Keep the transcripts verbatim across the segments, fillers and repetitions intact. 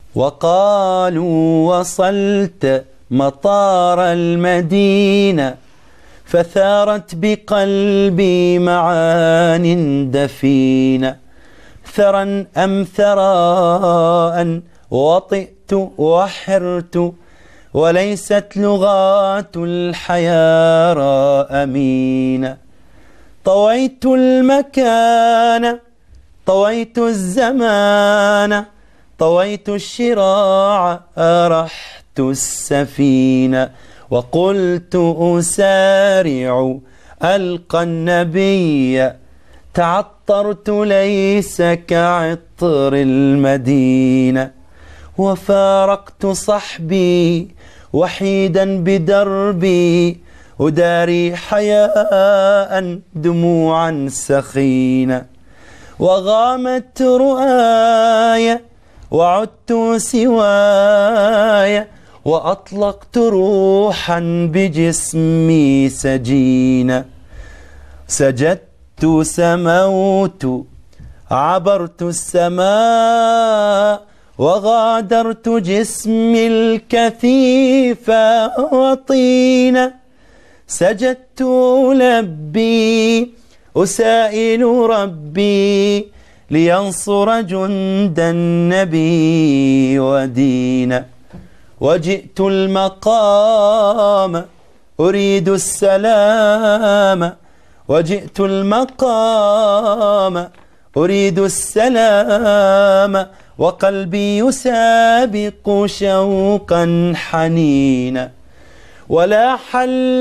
وقالوا وصلت مطار المدينة، فثارت بقلبي معان دفينة. ثرى أم ثراء وطئت وحرت، وليست لغات الحيارى أمينة. طويت المكان، طويت الزمان، طويت الشراع، أرحت السفينة. وقلت أسارع ألقى النبي، تعطرت ليس كعطر المدينة. وفارقت صحبي وحيدا بدربي، أداري حياء دموعا سخينة. وغامت رؤاي وعدت سواي، وأطلقت روحا بجسمي سجينة. سجدت سموت عبرت السماء، وغادرت جسمي الكثيف وطينة. سجدت ألبي أسائل ربي، لينصر جند النبي ودينا. وجئت المقام أريد السلام، وجئت المقام أريد السلام، وقلبي يسابق شوقا حنينا. ولاح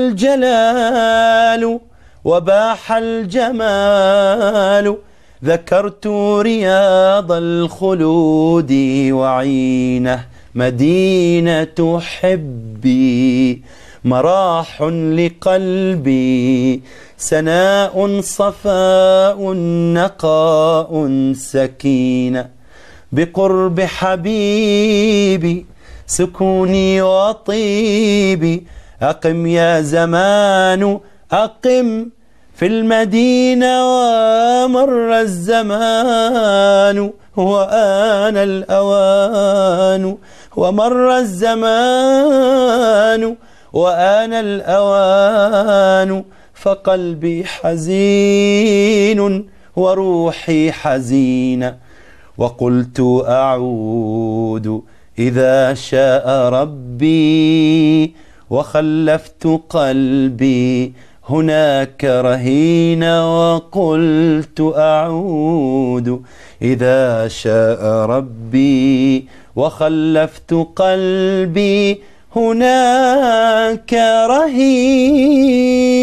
الجلال وباح الجمال، ذكرت رياض الخلود وعينه. مدينة حبي مراح لقلبي، سناء صفاء نقاء سكينة. بقرب حبيبي سكوني وطيبي، أقم يا زمان أقم في المدينة. ومر الزمان وآن الأوان، ومر الزمان وآن الأوان. فقلبي حزين وروحي حزينة، وقلت أعود إذا شاء ربي. وخلفت قلبي هناك رهينا، وقلت أعود إذا شاء ربي. وخلفت قلبي هناك رهينا.